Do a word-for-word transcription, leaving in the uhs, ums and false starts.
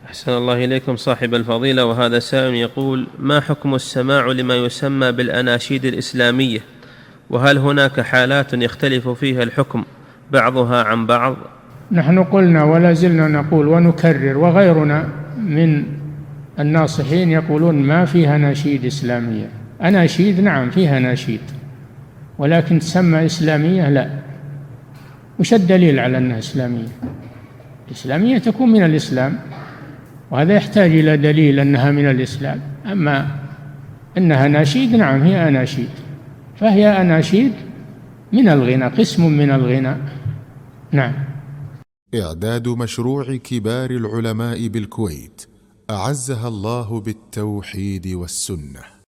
أحسن الله إليكم صاحب الفضيلة. وهذا سائل يقول: ما حكم السماع لما يسمى بالأناشيد الإسلامية؟ وهل هناك حالات يختلف فيها الحكم بعضها عن بعض؟ نحن قلنا ولا زلنا نقول ونكرر، وغيرنا من الناصحين يقولون ما فيها أناشيد إسلامية. أناشيد نعم فيها أناشيد، ولكن تسمى إسلامية لا. وش الدليل على أنها إسلامية؟ الإسلامية تكون من الإسلام، وهذا يحتاج إلى دليل أنها من الإسلام. أما أنها أناشيد، نعم هي أناشيد، فهي أناشيد من الغنى، قسم من الغنى. نعم. إعداد مشروع كبار العلماء بالكويت أعزها الله بالتوحيد والسنة.